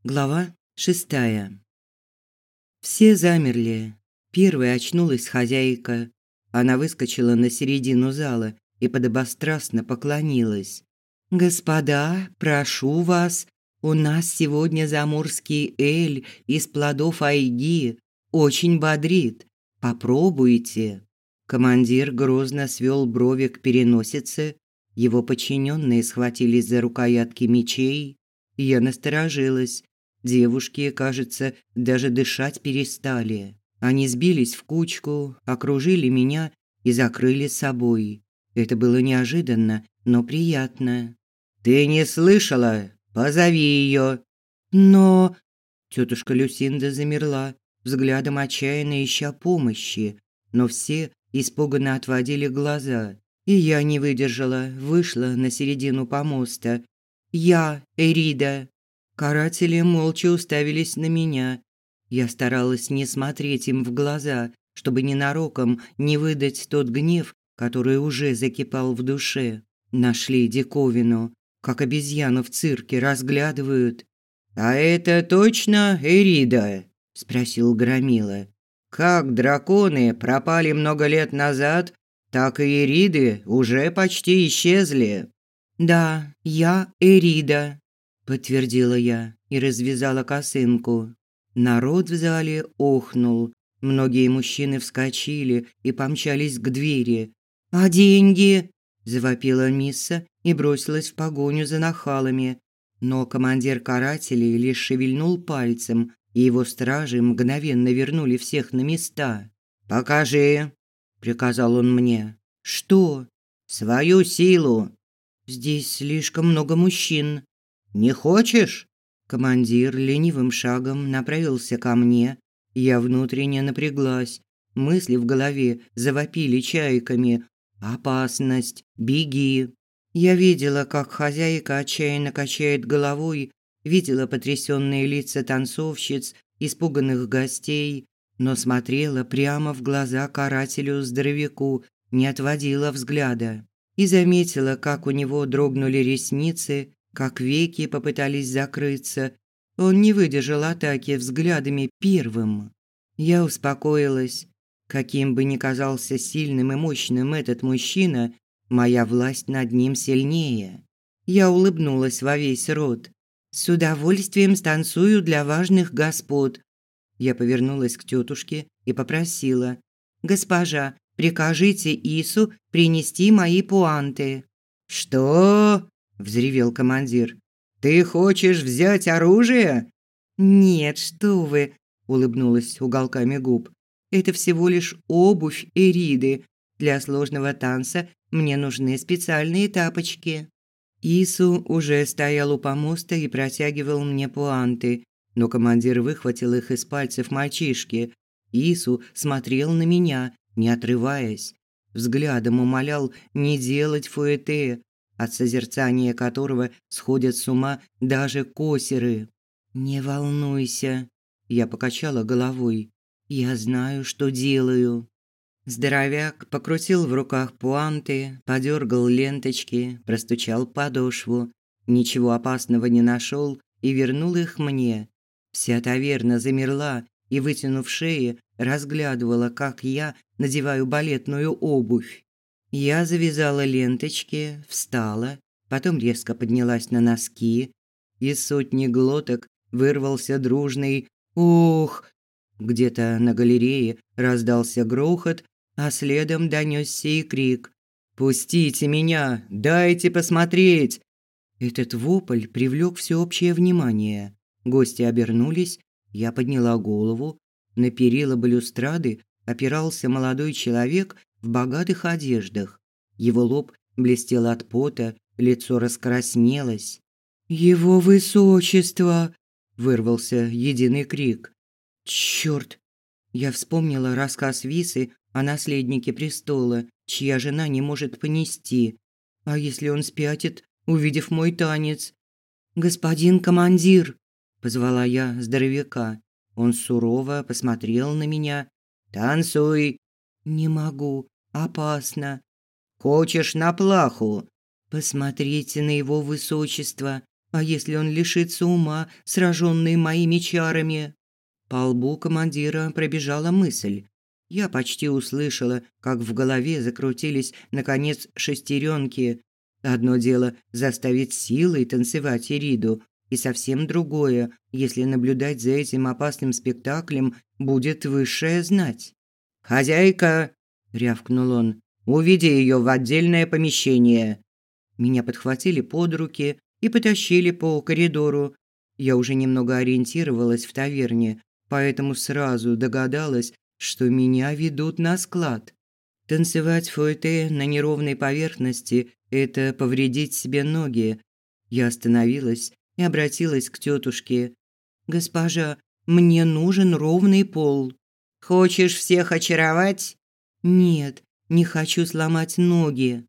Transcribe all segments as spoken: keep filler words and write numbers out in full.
Глава шестая. Все замерли. Первой очнулась хозяйка. Она выскочила на середину зала и подобострастно поклонилась. «Господа, прошу вас, у нас сегодня заморский эль из плодов айги. Очень бодрит. Попробуйте». Командир грозно свел брови к переносице. Его подчиненные схватились за рукоятки мечей. Я насторожилась. Девушки, кажется, даже дышать перестали. Они сбились в кучку, окружили меня и закрыли собой. Это было неожиданно, но приятно. «Ты не слышала? Позови ее!» «Но...» Тетушка Люсинда замерла, взглядом отчаянно ища помощи. Но все испуганно отводили глаза. И я не выдержала, вышла на середину помоста. «Я, Эрида!» Каратели молча уставились на меня. Я старалась не смотреть им в глаза, чтобы ненароком не выдать тот гнев, который уже закипал в душе. Нашли диковину, как обезьяну в цирке разглядывают. «А это точно Эрида?» – спросил Громила. «Как драконы пропали много лет назад, так и Эриды уже почти исчезли». «Да, я Эрида», – подтвердила я и развязала косынку. Народ в зале охнул. Многие мужчины вскочили и помчались к двери. «А деньги?» – завопила Мисса и бросилась в погоню за нахалами. Но командир карателей лишь шевельнул пальцем, и его стражи мгновенно вернули всех на места. «Покажи», – приказал он мне. «Что?» «Свою силу». «Здесь слишком много мужчин». «Не хочешь?» Командир ленивым шагом направился ко мне. Я внутренне напряглась. Мысли в голове завопили чайками. «Опасность! Беги!» Я видела, как хозяйка отчаянно качает головой, видела потрясенные лица танцовщиц, испуганных гостей, но смотрела прямо в глаза карателю-здоровяку, не отводила взгляда. И заметила, как у него дрогнули ресницы, как веки попытались закрыться. Он не выдержал атаки взглядами первым. Я успокоилась. Каким бы ни казался сильным и мощным этот мужчина, моя власть над ним сильнее. Я улыбнулась во весь рот. «С удовольствием станцую для важных господ». Я повернулась к тетушке и попросила. «Госпожа, прикажите Ису принести мои пуанты». «Что?» – взревел командир. «Ты хочешь взять оружие?» «Нет, что вы», – улыбнулась уголками губ. «Это всего лишь обувь Эриды. Для сложного танца мне нужны специальные тапочки». Ису уже стоял у помоста и протягивал мне пуанты, но командир выхватил их из пальцев мальчишки. Ису смотрел на меня, не отрываясь. Взглядом умолял не делать фуэте, от созерцания которого сходят с ума даже косеры. «Не волнуйся», – я покачала головой. «Я знаю, что делаю». Здоровяк покрутил в руках пуанты, подергал ленточки, простучал подошву. Ничего опасного не нашел и вернул их мне. Вся таверна замерла и, вытянув шеи, разглядывала, как я надеваю балетную обувь. Я завязала ленточки, встала, потом резко поднялась на носки. Из сотни глоток вырвался дружный «Ух!». Где-то на галерее раздался грохот, а следом донёсся и крик: «Пустите меня! Дайте посмотреть!». Этот вопль привлёк всеобщее внимание. Гости обернулись, я подняла голову. На перила балюстрады опирался молодой человек в богатых одеждах. Его лоб блестел от пота, лицо раскраснелось. «Его высочество!» – вырвался единый крик. «Чёрт!» Я вспомнила рассказ Висы о наследнике престола, чья жена не может понести. А если он спятит, увидев мой танец? «Господин командир!» – позвала я здоровяка. Он сурово посмотрел на меня. «Танцуй!» «Не могу. Опасно». «Хочешь на плаху?» «Посмотрите на его высочество. А если он лишится ума, сраженный моими чарами? По лбу командира пробежала мысль. Я почти услышала, как в голове закрутились, наконец, шестеренки. Одно дело заставить силой танцевать Ириду, и совсем другое, если наблюдать за этим опасным спектаклем будет высшая знать. «Хозяйка!» – рявкнул он. «Уведи ее в отдельное помещение». Меня подхватили под руки и потащили по коридору. Я уже немного ориентировалась в таверне, поэтому сразу догадалась, что меня ведут на склад. Танцевать фуэте на неровной поверхности – это повредить себе ноги. Я остановилась и обратилась к тетушке. «Госпожа, мне нужен ровный пол». «Хочешь всех очаровать?» «Нет, не хочу сломать ноги».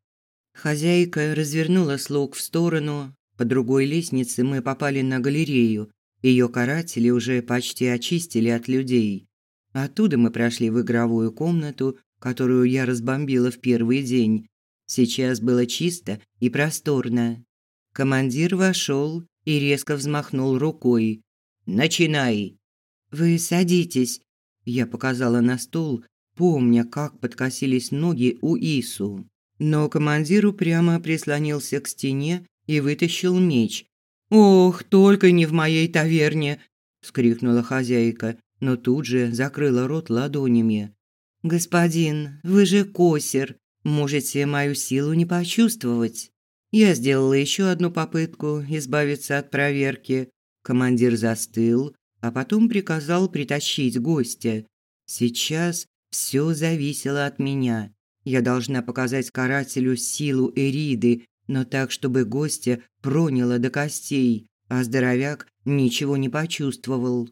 Хозяйка развернула слуг в сторону. По другой лестнице мы попали на галерею. Ее каратели уже почти очистили от людей. Оттуда мы прошли в игровую комнату, которую я разбомбила в первый день. Сейчас было чисто и просторно. Командир вошел и резко взмахнул рукой. «Начинай!» «Вы садитесь», – я показала на стул, помня, как подкосились ноги у Ису. Но командир упрямо прислонился к стене и вытащил меч. «Ох, только не в моей таверне!» – вскрикнула хозяйка, но тут же закрыла рот ладонями. «Господин, вы же косер, можете мою силу не почувствовать». Я сделала еще одну попытку избавиться от проверки. Командир застыл, а потом приказал притащить гостя. Сейчас все зависело от меня. Я должна показать карателю силу Эриды, но так, чтобы гостя проняло до костей, а здоровяк ничего не почувствовал.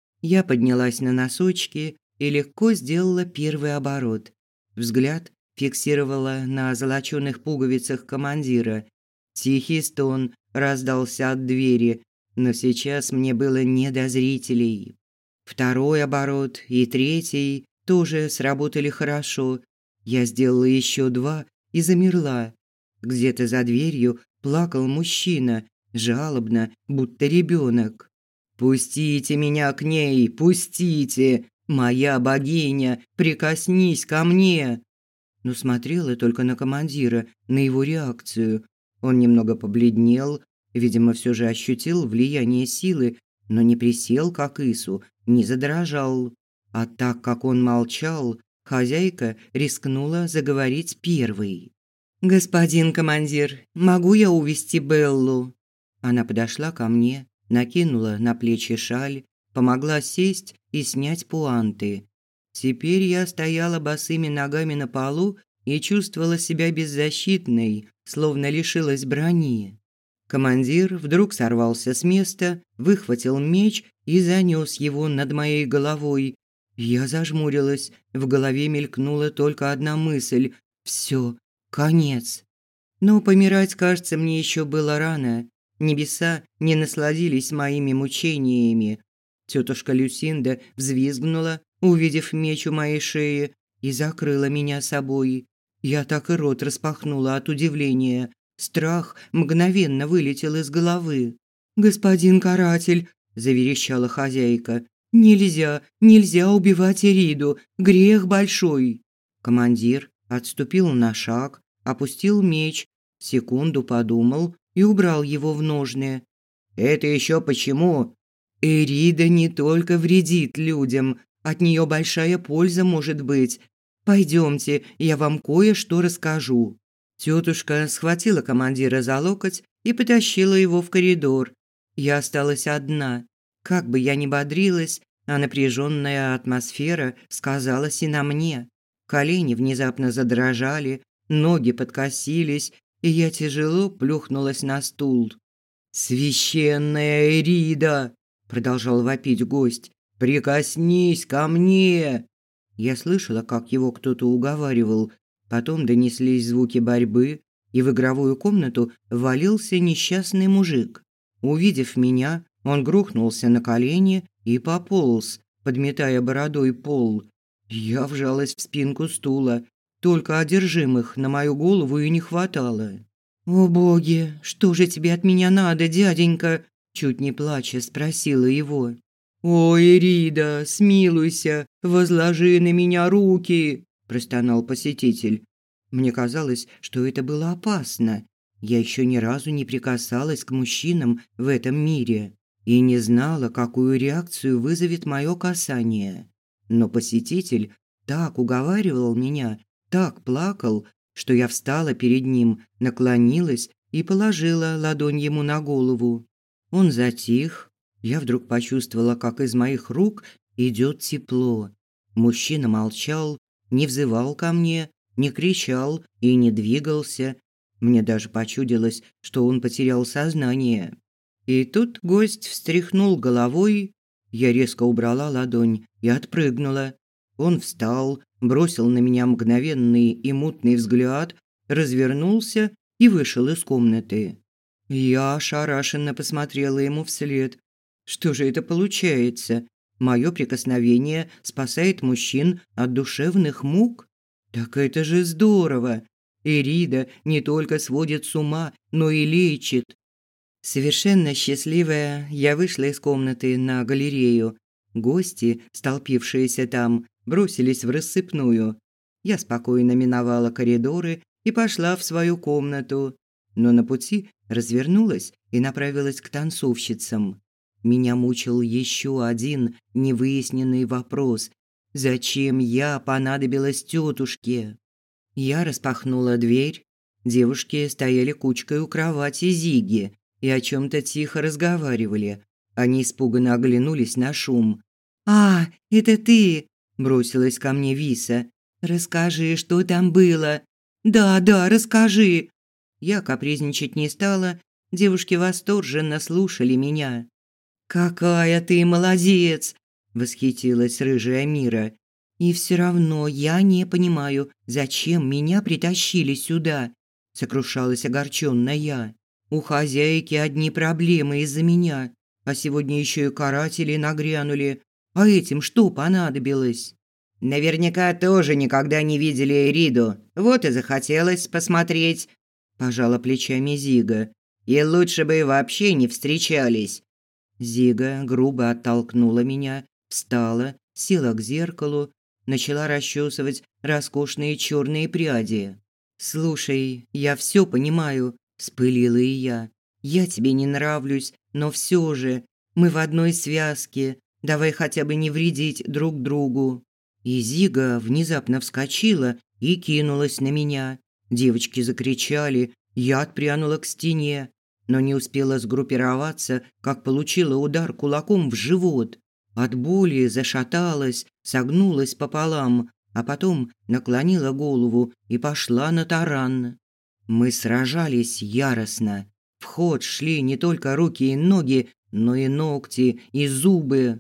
Я поднялась на носочки и легко сделала первый оборот. Взгляд фиксировала на золочёных пуговицах командира. Тихий стон раздался от двери, но сейчас мне было не до зрителей. Второй оборот и третий тоже сработали хорошо. Я сделала еще два и замерла. Где-то за дверью плакал мужчина, жалобно, будто ребенок. «Пустите меня к ней, пустите! Моя богиня, прикоснись ко мне!» Но смотрела только на командира, на его реакцию. Он немного побледнел, видимо, все же ощутил влияние силы, но не присел, как Ису, не задрожал. А так как он молчал, хозяйка рискнула заговорить первой. «Господин командир, могу я увести Беллу?» Она подошла ко мне, накинула на плечи шаль, помогла сесть и снять пуанты. Теперь я стояла босыми ногами на полу и чувствовала себя беззащитной, словно лишилась брони. Командир вдруг сорвался с места, выхватил меч и занёс его над моей головой. Я зажмурилась, в голове мелькнула только одна мысль – всё, конец. Но помирать, кажется, мне ещё было рано. Небеса не насладились моими мучениями. Тётушка Люсинда взвизгнула, увидев меч у моей шеи, и закрыла меня собой. Я так и рот распахнула от удивления. Страх мгновенно вылетел из головы. «Господин каратель», – заверещала хозяйка, – «нельзя, нельзя убивать Ириду, грех большой». Командир отступил на шаг, опустил меч, секунду подумал и убрал его в ножны. «Это еще почему?» «Эрида не только вредит людям, от нее большая польза может быть. Пойдемте, я вам кое-что расскажу». Тетушка схватила командира за локоть и потащила его в коридор. Я осталась одна. Как бы я ни бодрилась, а напряженная атмосфера сказалась и на мне. Колени внезапно задрожали, ноги подкосились, и я тяжело плюхнулась на стул. «Священная Эрида!» – продолжал вопить гость. «Прикоснись ко мне!» Я слышала, как его кто-то уговаривал. Потом донеслись звуки борьбы, и в игровую комнату ввалился несчастный мужик. Увидев меня, он грохнулся на колени и пополз, подметая бородой пол. Я вжалась в спинку стула. Только одержимых на мою голову и не хватало. «О боги, что же тебе от меня надо, дяденька?» Чуть не плача спросила его. «Ой, Ирида, смилуйся, возложи на меня руки!» простонал посетитель. Мне казалось, что это было опасно. Я еще ни разу не прикасалась к мужчинам в этом мире и не знала, какую реакцию вызовет мое касание. Но посетитель так уговаривал меня, так плакал, что я встала перед ним, наклонилась и положила ладонь ему на голову. Он затих. Я вдруг почувствовала, как из моих рук идет тепло. Мужчина молчал, не взывал ко мне, не кричал и не двигался. Мне даже почудилось, что он потерял сознание. И тут гость встряхнул головой. Я резко убрала ладонь и отпрыгнула. Он встал, бросил на меня мгновенный и мутный взгляд, развернулся и вышел из комнаты. Я ошарашенно посмотрела ему вслед. Что же это получается? Мое прикосновение спасает мужчин от душевных мук? Так это же здорово! Ирида не только сводит с ума, но и лечит. Совершенно счастливая, я вышла из комнаты на галерею. Гости, столпившиеся там, бросились в рассыпную. Я спокойно миновала коридоры и пошла в свою комнату. Но на пути развернулась и направилась к танцовщицам. Меня мучил еще один невыясненный вопрос: зачем я понадобилась тетушке? Я распахнула дверь. Девушки стояли кучкой у кровати Зиги и о чем то тихо разговаривали. Они испуганно оглянулись на шум. «А, это ты!» – бросилась ко мне Виса. «Расскажи, что там было?» «Да, да, расскажи!» Я капризничать не стала. Девушки восторженно слушали меня. «Какая ты молодец!» – восхитилась рыжая Мира. «И все равно я не понимаю, зачем меня притащили сюда?» – сокрушалась огорчённая я. «У хозяйки одни проблемы из-за меня, а сегодня еще и каратели нагрянули. А этим что понадобилось?» «Наверняка тоже никогда не видели Эриду, вот и захотелось посмотреть», – пожала плечами Зига. «И лучше бы вообще не встречались». Зига грубо оттолкнула меня, встала, села к зеркалу, начала расчесывать роскошные черные пряди. «Слушай, я все понимаю», – вспылила и я. «Я тебе не нравлюсь, но все же мы в одной связке. Давай хотя бы не вредить друг другу». И Зига внезапно вскочила и кинулась на меня. Девочки закричали, я отпрянула к стене, но не успела сгруппироваться, как получила удар кулаком в живот. От боли зашаталась, согнулась пополам, а потом наклонила голову и пошла на таран. Мы сражались яростно. В ход шли не только руки и ноги, но и ногти, и зубы.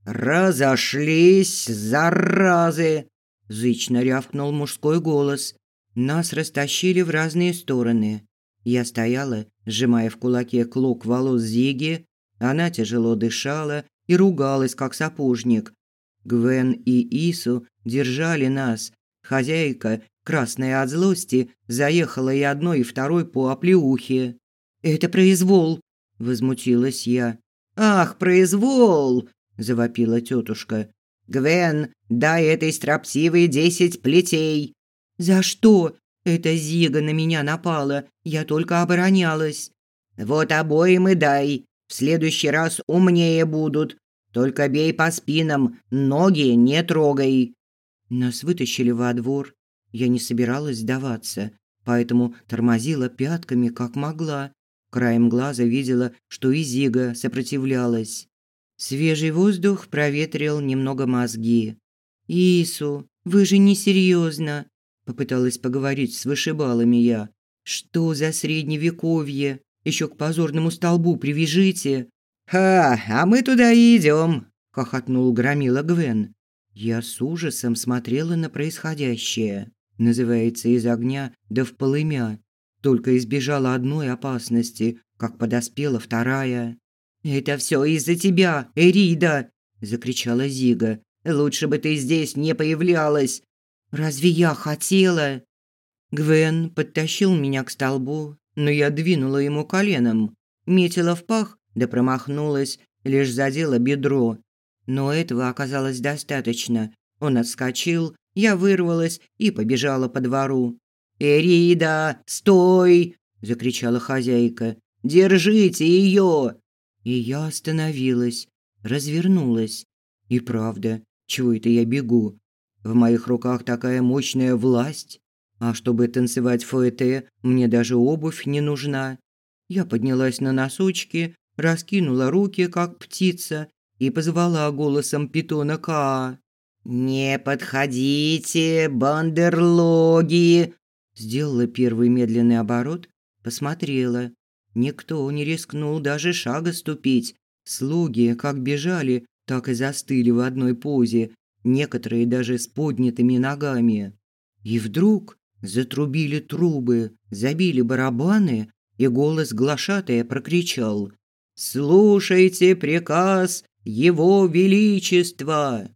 «Разошлись, заразы!» – зычно рявкнул мужской голос. Нас растащили в разные стороны. Я стояла, сжимая в кулаке клок волос Зиги. Она тяжело дышала и ругалась, как сапожник. Гвен и Ису держали нас. Хозяйка, красная от злости, заехала и одной, и второй по оплеухе. «Это произвол!» – возмутилась я. «Ах, произвол!» – завопила тетушка. «Гвен, дай этой строптивой десять плетей!» «За что? Это Зига на меня напала, я только оборонялась». «Вот обоим и дай, в следующий раз умнее будут. Только бей по спинам, ноги не трогай». Нас вытащили во двор. Я не собиралась сдаваться, поэтому тормозила пятками, как могла. Краем глаза видела, что и Зига сопротивлялась. Свежий воздух проветрил немного мозги. «Ису, вы же не серьезно?» – попыталась поговорить с вышибалами я. «Что за средневековье? Еще к позорному столбу привяжите!» «Ха, а мы туда и идем!» – хохотнул громила Гвен. Я с ужасом смотрела на происходящее. Называется, из огня да в полымя. Только избежала одной опасности, как подоспела вторая. «Это все из-за тебя, Эрида!» – закричала Зига. «Лучше бы ты здесь не появлялась!» «Разве я хотела?» Гвен подтащил меня к столбу но я двинула ему коленом. Метила в пах, да промахнулась, лишь задела бедро. Но этого оказалось достаточно. Он отскочил, я вырвалась и побежала по двору. «Эрида, стой!» – закричала хозяйка. «Держите ее!» И я остановилась, развернулась. И правда, чего это я бегу? В моих руках такая мощная власть. А чтобы танцевать фуэте, мне даже обувь не нужна. Я поднялась на носочки, раскинула руки, как птица, и позвала голосом питона Каа. «Не подходите, бандерлоги!» Сделала первый медленный оборот, посмотрела. Никто не рискнул даже шага ступить. Слуги как бежали, так и застыли в одной позе, некоторые даже с поднятыми ногами. И вдруг затрубили трубы, забили барабаны, и голос глашатая прокричал: «Слушайте приказ Его Величества!»